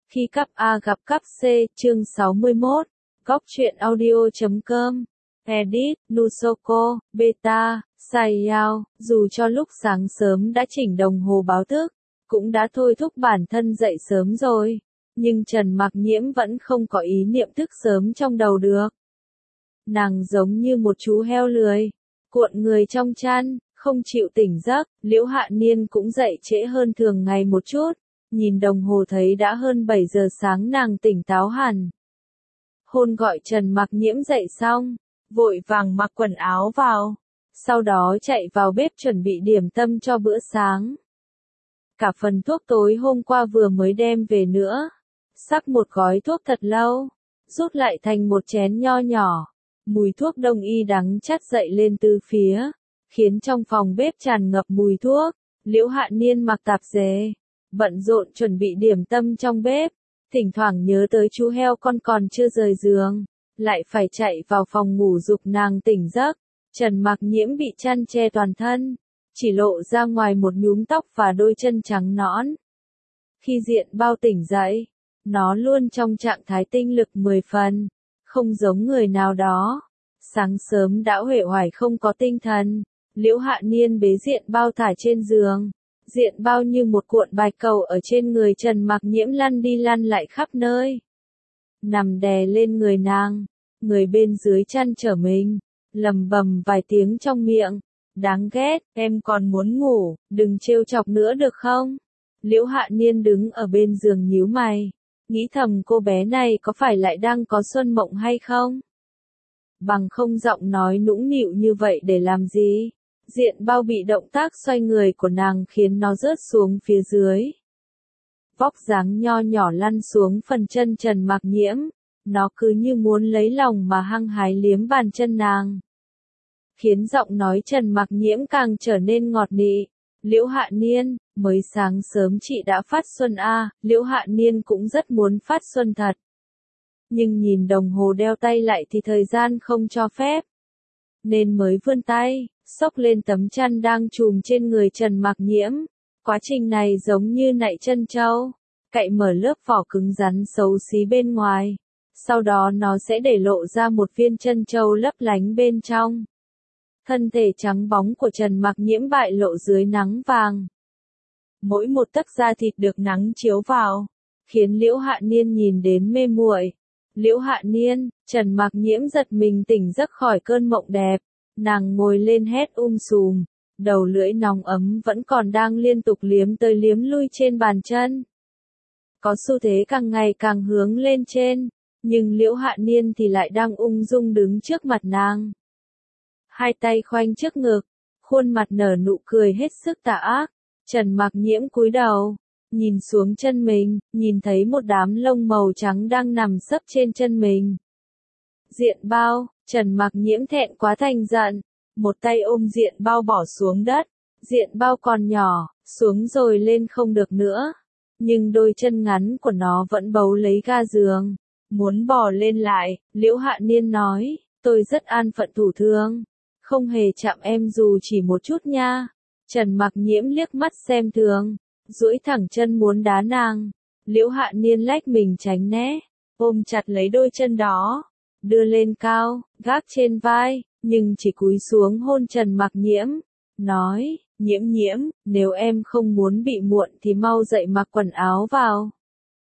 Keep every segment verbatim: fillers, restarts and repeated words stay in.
Khi cắp A gặp cắp C, chương sáu mươi mốt, góc truyện audio chấm com, edit, Nusoko, beta, Sayao, dù cho lúc sáng sớm đã chỉnh đồng hồ báo thức, cũng đã thôi thúc bản thân dậy sớm rồi, nhưng Trần Mặc Nhiễm vẫn không có ý niệm thức sớm trong đầu được. Nàng giống như một chú heo lười, cuộn người trong chăn, không chịu tỉnh giấc. Liễu Hạ Niên cũng dậy trễ hơn thường ngày một chút, nhìn đồng hồ thấy đã hơn bảy giờ sáng, nàng tỉnh táo hẳn. Hôn gọi Trần Mặc Nhiễm dậy xong, vội vàng mặc quần áo vào, sau đó chạy vào bếp chuẩn bị điểm tâm cho bữa sáng. Cả phần thuốc tối hôm qua vừa mới đem về nữa, sắc một gói thuốc thật lâu, rút lại thành một chén nho nhỏ, mùi thuốc đông y đắng chát dậy lên từ phía, khiến trong phòng bếp tràn ngập mùi thuốc. Liễu Hạ Niên mặc tạp dề, bận rộn chuẩn bị điểm tâm trong bếp, thỉnh thoảng nhớ tới chú heo con còn chưa rời giường, lại phải chạy vào phòng ngủ giục nàng tỉnh giấc. Trần Mặc Nhiễm bị chăn che toàn thân, chỉ lộ ra ngoài một nhúm tóc và đôi chân trắng nõn. Khi Diện Bao tỉnh dậy, nó luôn trong trạng thái tinh lực mười phần, không giống người nào đó. Sáng sớm đã uể oải không có tinh thần. Liễu Hạ Niên bế Diện Bao thả trên giường. Diện Bao như một cuộn bạch cầu ở trên người Trần Mặc Nhiễm lăn đi lăn lại khắp nơi. Nằm đè lên người nàng, người bên dưới chăn trở mình, lầm bầm vài tiếng trong miệng. Đáng ghét, em còn muốn ngủ, đừng trêu chọc nữa được không? Liễu Hạ Niên đứng ở bên giường nhíu mày, nghĩ thầm cô bé này có phải lại đang có xuân mộng hay không? Bằng không giọng nói nũng nịu như vậy để làm gì? Diện Bao bị động tác xoay người của nàng khiến nó rớt xuống phía dưới. Vóc dáng nho nhỏ lăn xuống phần chân Trần Mặc Nhiễm, nó cứ như muốn lấy lòng mà hăng hái liếm bàn chân nàng, khiến giọng nói Trần Mặc Nhiễm càng trở nên ngọt nị. Liễu Hạ Niên, mới sáng sớm chị đã phát xuân a. Liễu Hạ Niên cũng rất muốn phát xuân thật, nhưng nhìn đồng hồ đeo tay lại thì thời gian không cho phép, nên mới vươn tay, xốc lên tấm chăn đang trùm trên người Trần Mặc Nhiễm. Quá trình này giống như nạy chân trâu, cạy mở lớp vỏ cứng rắn xấu xí bên ngoài, sau đó nó sẽ để lộ ra một viên chân trâu lấp lánh bên trong. Thân thể trắng bóng của Trần Mặc Nhiễm bại lộ dưới nắng vàng. Mỗi một tấc da thịt được nắng chiếu vào, khiến Liễu Hạ Niên nhìn đến mê muội. Liễu Hạ Niên, Trần Mặc Nhiễm giật mình tỉnh giấc khỏi cơn mộng đẹp, nàng ngồi lên hét um sùm, đầu lưỡi nóng ấm vẫn còn đang liên tục liếm tới liếm lui trên bàn chân. Có xu thế càng ngày càng hướng lên trên, nhưng Liễu Hạ Niên thì lại đang ung dung đứng trước mặt nàng. Hai tay khoanh trước ngực, khuôn mặt nở nụ cười hết sức tà ác. Trần Mặc Nhiễm cúi đầu, nhìn xuống chân mình, nhìn thấy một đám lông màu trắng đang nằm sấp trên chân mình. Diện Bao, Trần Mặc Nhiễm thẹn quá thành giận, một tay ôm Diện Bao bỏ xuống đất. Diện Bao còn nhỏ, xuống rồi lên không được nữa, nhưng đôi chân ngắn của nó vẫn bấu lấy ga giường, muốn bò lên lại. Liễu Hạ Niên nói, tôi rất an phận thủ thường, không hề chạm em dù chỉ một chút nha. Trần Mặc Nhiễm liếc mắt xem thường, duỗi thẳng chân muốn đá nàng. Liễu Hạ Niên lách mình tránh né, ôm chặt lấy đôi chân đó, đưa lên cao, gác trên vai, nhưng chỉ cúi xuống hôn Trần Mặc Nhiễm, nói, Nhiễm Nhiễm, nếu em không muốn bị muộn thì mau dậy mặc quần áo vào.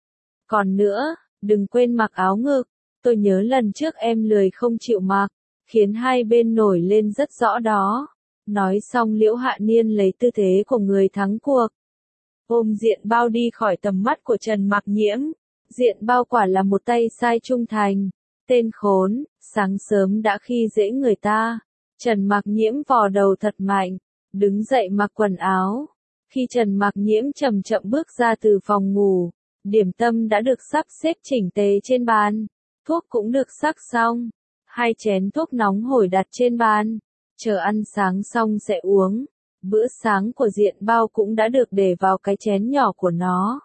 Còn nữa, đừng quên mặc áo ngực, tôi nhớ lần trước em lười không chịu mặc, khiến hai bên nổi lên rất rõ đó. Nói xong Liễu Hạ Niên lấy tư thế của người thắng cuộc, ôm Diện Bao đi khỏi tầm mắt của Trần Mặc Nhiễm. Diện Bao quả là một tay sai trung thành, tên khốn, sáng sớm đã khi dễ người ta. Trần Mặc Nhiễm vò đầu thật mạnh, đứng dậy mặc quần áo. Khi Trần Mặc Nhiễm chậm chậm bước ra từ phòng ngủ, điểm tâm đã được sắp xếp chỉnh tề trên bàn, thuốc cũng được sắc xong, hai chén thuốc nóng hổi đặt trên bàn, chờ ăn sáng xong sẽ uống. Bữa sáng của Diện Bao cũng đã được để vào cái chén nhỏ của nó.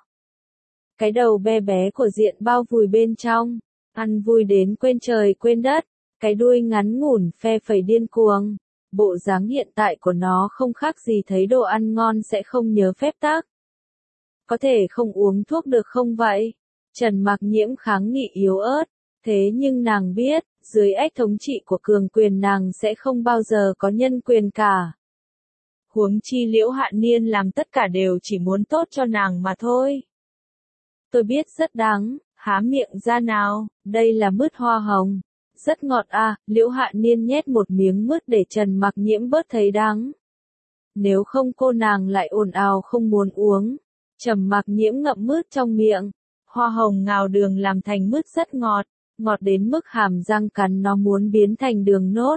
Cái đầu bé bé của Diện Bao vùi bên trong, ăn vui đến quên trời quên đất, cái đuôi ngắn ngủn phe phẩy điên cuồng. Bộ dáng hiện tại của nó không khác gì thấy đồ ăn ngon sẽ không nhớ phép tắc. Có thể không uống thuốc được không vậy? Trần Mặc Nhiễm kháng nghị yếu ớt, thế nhưng nàng biết, dưới ách thống trị của cường quyền nàng sẽ không bao giờ có nhân quyền cả. Huống chi Liễu Hạ Niên làm tất cả đều chỉ muốn tốt cho nàng mà thôi. Tôi biết rất đắng, há miệng ra nào, đây là mứt hoa hồng. Rất ngọt à, Liễu Hạ Niên nhét một miếng mứt để Trần Mặc Nhiễm bớt thấy đắng. Nếu không cô nàng lại ồn ào không muốn uống. Trầm Mặc Nhiễm ngậm mứt trong miệng. Hoa hồng ngào đường làm thành mứt rất ngọt, ngọt đến mức hàm răng cắn nó muốn biến thành đường nốt.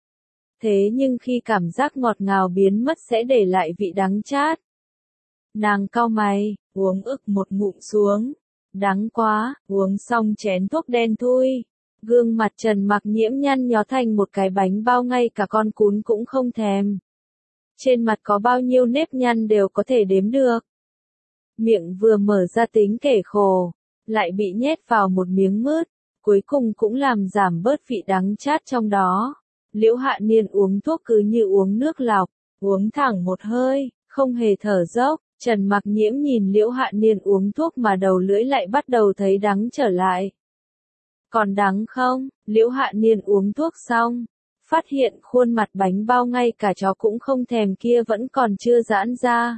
Thế nhưng khi cảm giác ngọt ngào biến mất sẽ để lại vị đắng chát. Nàng cau mày, uống ức một ngụm xuống. Đắng quá, uống xong chén thuốc đen thui. Gương mặt Trần Mặc Nhiễm nhăn nhó thành một cái bánh bao, ngay cả con cún cũng không thèm. Trên mặt có bao nhiêu nếp nhăn đều có thể đếm được. Miệng vừa mở ra tính kể khổ, lại bị nhét vào một miếng mứt, cuối cùng cũng làm giảm bớt vị đắng chát trong đó. Liễu Hạ Niên uống thuốc cứ như uống nước lọc, uống thẳng một hơi, không hề thở dốc. Trần Mặc Nhiễm nhìn Liễu Hạ Niên uống thuốc mà đầu lưỡi lại bắt đầu thấy đắng trở lại. Còn đắng không? Liễu Hạ Niên uống thuốc xong, phát hiện khuôn mặt bánh bao ngay cả chó cũng không thèm kia vẫn còn chưa giãn ra.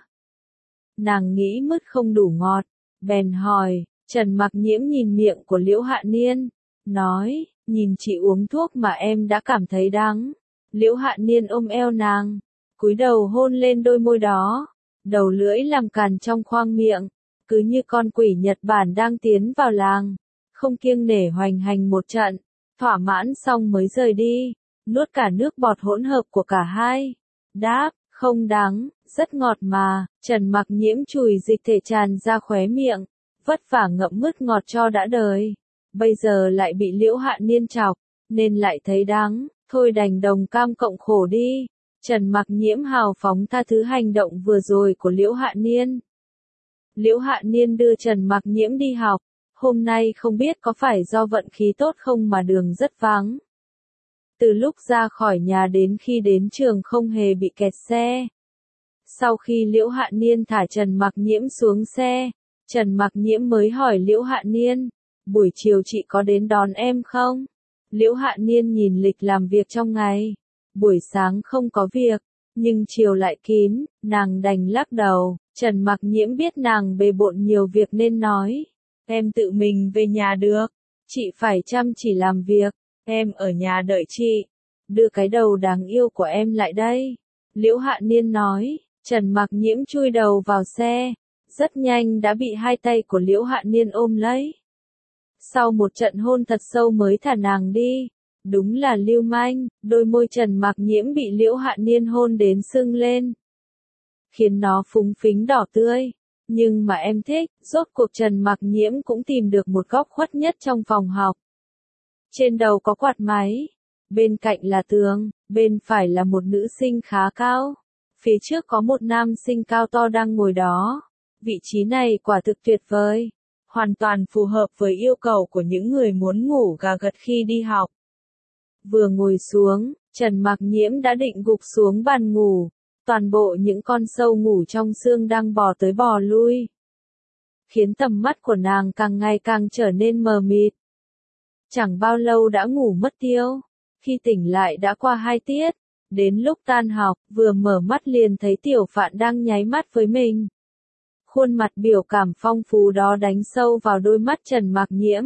Nàng nghĩ mứt không đủ ngọt, bèn hỏi. Trần Mặc Nhiễm nhìn miệng của Liễu Hạ Niên, nói, nhìn chị uống thuốc mà em đã cảm thấy đắng. Liễu Hạ Niên ôm eo nàng, cúi đầu hôn lên đôi môi đó, đầu lưỡi làm càn trong khoang miệng, cứ như con quỷ Nhật Bản đang tiến vào làng, không kiêng nể hoành hành một trận, thỏa mãn xong mới rời đi, nuốt cả nước bọt hỗn hợp của cả hai. Đáp, không đắng, rất ngọt mà. Trần Mặc Nhiễm chùi dịch thể tràn ra khóe miệng, vất vả ngậm mứt ngọt cho đã đời, bây giờ lại bị Liễu Hạ Niên chọc, nên lại thấy đắng, thôi đành đồng cam cộng khổ đi. Trần Mặc Nhiễm hào phóng tha thứ hành động vừa rồi của Liễu Hạ Niên. Liễu Hạ Niên đưa Trần Mặc Nhiễm đi học, hôm nay không biết có phải do vận khí tốt không mà đường rất vắng. Từ lúc ra khỏi nhà đến khi đến trường không hề bị kẹt xe. Sau khi Liễu Hạ Niên thả Trần Mặc Nhiễm xuống xe, Trần Mặc Nhiễm mới hỏi Liễu Hạ Niên, buổi chiều chị có đến đón em không? Liễu Hạ Niên nhìn lịch làm việc trong ngày, buổi sáng không có việc, nhưng chiều lại kín, nàng đành lắc đầu. Trần Mặc Nhiễm biết nàng bề bộn nhiều việc nên nói, em tự mình về nhà được, chị phải chăm chỉ làm việc, em ở nhà đợi chị, đưa cái đầu đáng yêu của em lại đây. Liễu Hạ Niên nói. Trần Mặc Nhiễm chui đầu vào xe, rất nhanh đã bị hai tay của Liễu Hạ Niên ôm lấy. Sau một trận hôn thật sâu mới thả nàng đi, đúng là lưu manh, đôi môi Trần Mặc Nhiễm bị Liễu Hạ Niên hôn đến sưng lên, khiến nó phúng phính đỏ tươi. Nhưng mà em thích, rốt cuộc Trần Mặc Nhiễm cũng tìm được một góc khuất nhất trong phòng học. Trên đầu có quạt máy, bên cạnh là tường, bên phải là một nữ sinh khá cao. Phía trước có một nam sinh cao to đang ngồi đó. Vị trí này quả thực tuyệt vời, hoàn toàn phù hợp với yêu cầu của những người muốn ngủ gà gật khi đi học. Vừa ngồi xuống, Trần Mặc Nhiễm đã định gục xuống bàn ngủ, toàn bộ những con sâu ngủ trong xương đang bò tới bò lui, khiến tầm mắt của nàng càng ngày càng trở nên mờ mịt. Chẳng bao lâu đã ngủ mất tiêu, khi tỉnh lại đã qua hai tiết. Đến lúc tan học, vừa mở mắt liền thấy Tiểu Phạn đang nháy mắt với mình. Khuôn mặt biểu cảm phong phú đó đánh sâu vào đôi mắt Trần Mặc Nhiễm,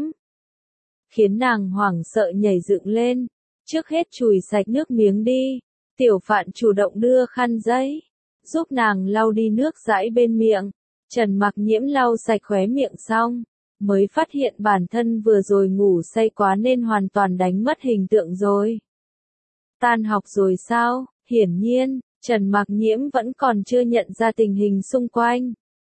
khiến nàng hoảng sợ nhảy dựng lên. Trước hết chùi sạch nước miếng đi. Tiểu Phạn chủ động đưa khăn giấy, giúp nàng lau đi nước dãi bên miệng. Trần Mặc Nhiễm lau sạch khóe miệng xong, mới phát hiện bản thân vừa rồi ngủ say quá nên hoàn toàn đánh mất hình tượng rồi. Tan học rồi sao? Hiển nhiên, Trần Mặc Nhiễm vẫn còn chưa nhận ra tình hình xung quanh.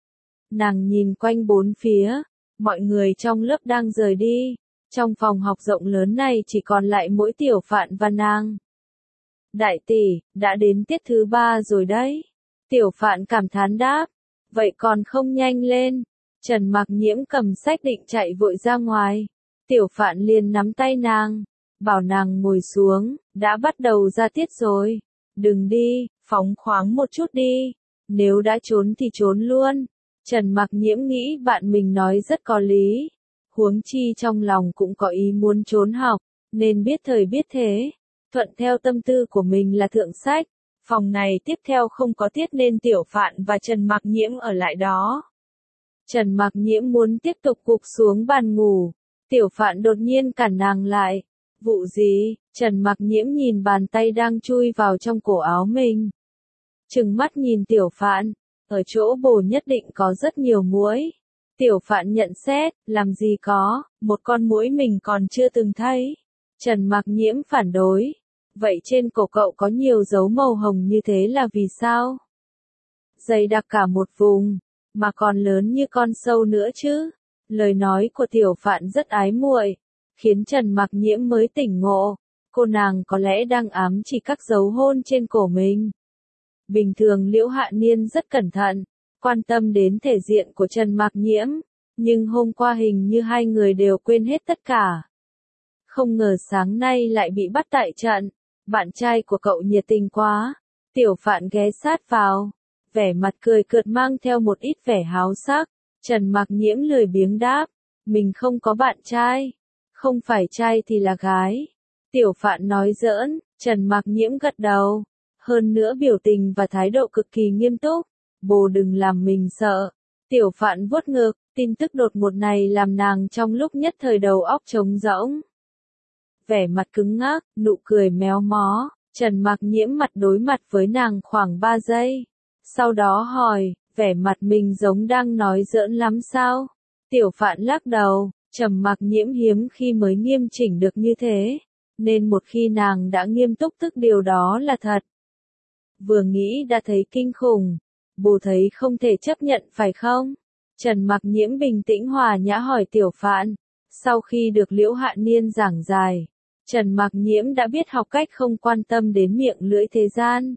Nàng nhìn quanh bốn phía, mọi người trong lớp đang rời đi. Trong phòng học rộng lớn này chỉ còn lại mỗi Tiểu Phạn và nàng. Đại tỷ, đã đến tiết thứ ba rồi đấy. Tiểu Phạn cảm thán đáp. Vậy còn không nhanh lên. Trần Mặc Nhiễm cầm sách định chạy vội ra ngoài. Tiểu Phạn liền nắm tay nàng, bảo nàng ngồi xuống, đã bắt đầu ra tiết rồi. Đừng đi, phóng khoáng một chút đi. Nếu đã trốn thì trốn luôn. Trần Mặc Nhiễm nghĩ bạn mình nói rất có lý. Huống chi trong lòng cũng có ý muốn trốn học, nên biết thời biết thế, thuận theo tâm tư của mình là thượng sách. Phòng này tiếp theo không có Tiết nên Tiểu Phạn và Trần Mặc Nhiễm ở lại đó. Trần Mặc Nhiễm muốn tiếp tục gục xuống bàn ngủ, Tiểu Phạn đột nhiên cản nàng lại. Vụ gì? Trần Mặc Nhiễm nhìn bàn tay đang chui vào trong cổ áo mình. Trừng mắt nhìn Tiểu Phạn, ở chỗ bồ nhất định có rất nhiều muỗi. Tiểu Phạn nhận xét, làm gì có, một con muỗi mình còn chưa từng thấy. Trần Mặc Nhiễm phản đối. Vậy trên cổ cậu có nhiều dấu màu hồng như thế là vì sao? Dày đặc cả một vùng, mà còn lớn như con sâu nữa chứ. Lời nói của Tiểu Phạn rất ái muội, khiến Trần Mặc Nhiễm mới tỉnh ngộ. Cô nàng có lẽ đang ám chỉ các dấu hôn trên cổ mình. Bình thường Liễu Hạ Niên rất cẩn thận, quan tâm đến thể diện của Trần Mặc Nhiễm, nhưng hôm qua hình như hai người đều quên hết tất cả. Không ngờ sáng nay lại bị bắt tại trận, bạn trai của cậu nhiệt tình quá. Tiểu Phạn ghé sát vào, vẻ mặt cười cợt mang theo một ít vẻ háo sắc. Trần Mặc Nhiễm lười biếng đáp, mình không có bạn trai, không phải trai thì là gái. Tiểu Phạn nói giỡn, Trần Mặc Nhiễm gật đầu, hơn nữa biểu tình và thái độ cực kỳ nghiêm túc. Bồ đừng làm mình sợ. Tiểu Phạn vuốt ngực, tin tức đột ngột này làm nàng trong lúc nhất thời đầu óc trống rỗng. Vẻ mặt cứng ngắc, nụ cười méo mó, Trần Mặc Nhiễm mặt đối mặt với nàng khoảng ba giây. Sau đó hỏi, vẻ mặt mình giống đang nói giỡn lắm sao? Tiểu Phạn lắc đầu, Trần Mặc Nhiễm hiếm khi mới nghiêm chỉnh được như thế, nên một khi nàng đã nghiêm túc tức điều đó là thật. Vừa nghĩ đã thấy kinh khủng, bồ thấy không thể chấp nhận phải không? Trần Mặc Nhiễm bình tĩnh hòa nhã hỏi Tiểu Phạn. Sau khi được Liễu Hạ Niên giảng giải, Trần Mặc Nhiễm đã biết học cách không quan tâm đến miệng lưỡi thế gian.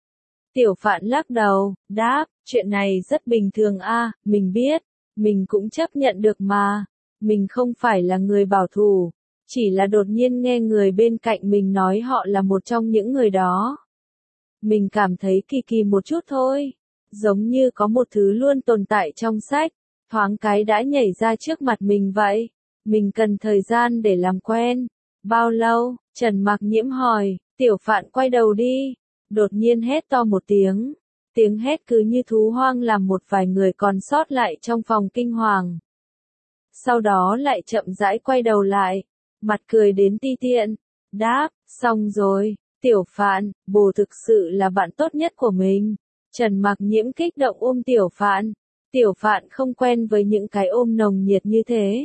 Tiểu Phạn lắc đầu, đáp, chuyện này rất bình thường a, mình biết, mình cũng chấp nhận được mà. Mình không phải là người bảo thủ, chỉ là đột nhiên nghe người bên cạnh mình nói họ là một trong những người đó. Mình cảm thấy kỳ kỳ một chút thôi, giống như có một thứ luôn tồn tại trong sách, thoáng cái đã nhảy ra trước mặt mình vậy. Mình cần thời gian để làm quen. Bao lâu? Trần Mặc Nhiễm hỏi. Tiểu Phạn quay đầu đi, đột nhiên hét to một tiếng. Tiếng hét cứ như thú hoang làm một vài người còn sót lại trong phòng kinh hoàng. Sau đó lại chậm rãi quay đầu lại, mặt cười đến ti tiện. Đáp, xong rồi. Tiểu Phạn, bồ thực sự là bạn tốt nhất của mình. Trần Mặc Nhiễm kích động ôm Tiểu Phạn. Tiểu Phạn không quen với những cái ôm nồng nhiệt như thế.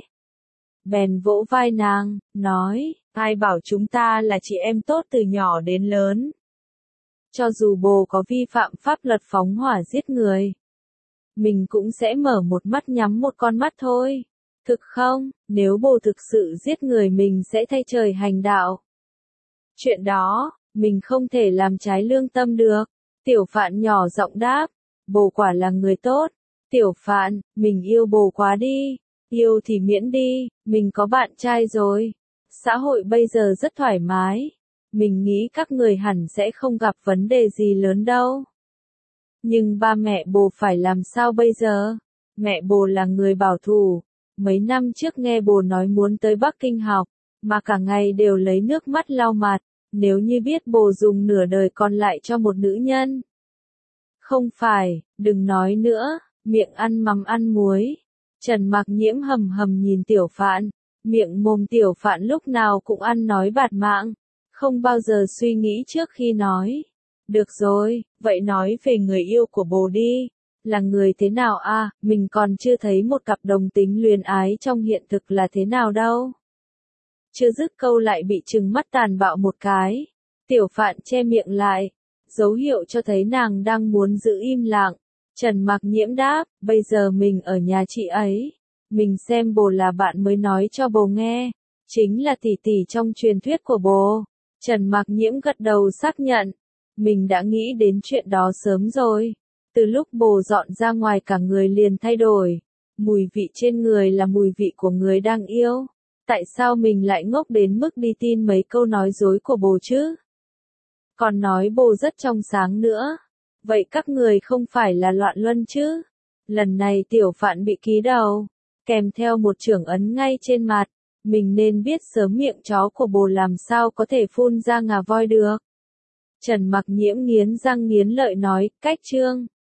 Bèn vỗ vai nàng, nói, ai bảo chúng ta là chị em tốt từ nhỏ đến lớn. Cho dù bồ có vi phạm pháp luật phóng hỏa giết người, mình cũng sẽ mở một mắt nhắm một con mắt thôi. Thực không, nếu bồ thực sự giết người mình sẽ thay trời hành đạo. Chuyện đó, mình không thể làm trái lương tâm được. Tiểu Phạn nhỏ giọng đáp, bồ quả là người tốt. Tiểu Phạn, mình yêu bồ quá đi. Yêu thì miễn đi, mình có bạn trai rồi. Xã hội bây giờ rất thoải mái. Mình nghĩ các người hẳn sẽ không gặp vấn đề gì lớn đâu. Nhưng ba mẹ bồ phải làm sao bây giờ? Mẹ bồ là người bảo thủ. Mấy năm trước nghe bồ nói muốn tới Bắc Kinh học, mà cả ngày đều lấy nước mắt lau mặt. Nếu như biết bồ dùng nửa đời còn lại cho một nữ nhân. Không phải, đừng nói nữa, miệng ăn mắm ăn muối. Trần Mặc Nhiễm hầm hầm nhìn Tiểu Phạn, miệng mồm Tiểu Phạn lúc nào cũng ăn nói bạt mạng, không bao giờ suy nghĩ trước khi nói. Được rồi, vậy nói về người yêu của bồ đi, là người thế nào a? À, mình còn chưa thấy một cặp đồng tính luyến ái trong hiện thực là thế nào đâu. Chưa dứt câu lại bị trừng mắt tàn bạo một cái. Tiểu Phạn che miệng lại, dấu hiệu cho thấy nàng đang muốn giữ im lặng. Trần Mặc Nhiễm đáp, bây giờ mình ở nhà chị ấy. Mình xem bồ là bạn mới nói cho bồ nghe. Chính là tỷ tỷ trong truyền thuyết của bồ. Trần Mặc Nhiễm gật đầu xác nhận. Mình đã nghĩ đến chuyện đó sớm rồi. Từ lúc bồ dọn ra ngoài cả người liền thay đổi. Mùi vị trên người là mùi vị của người đang yêu. Tại sao mình lại ngốc đến mức đi tin mấy câu nói dối của bồ chứ? Còn nói bồ rất trong sáng nữa. Vậy các người không phải là loạn luân chứ? Lần này Tiểu Phạn bị ký đầu. kèm theo một chưởng ấn ngay trên mặt. Mình nên biết sớm miệng chó của bồ làm sao có thể phun ra ngà voi được. Trần Mặc Nhiễm nghiến răng nghiến lợi nói, cách trương.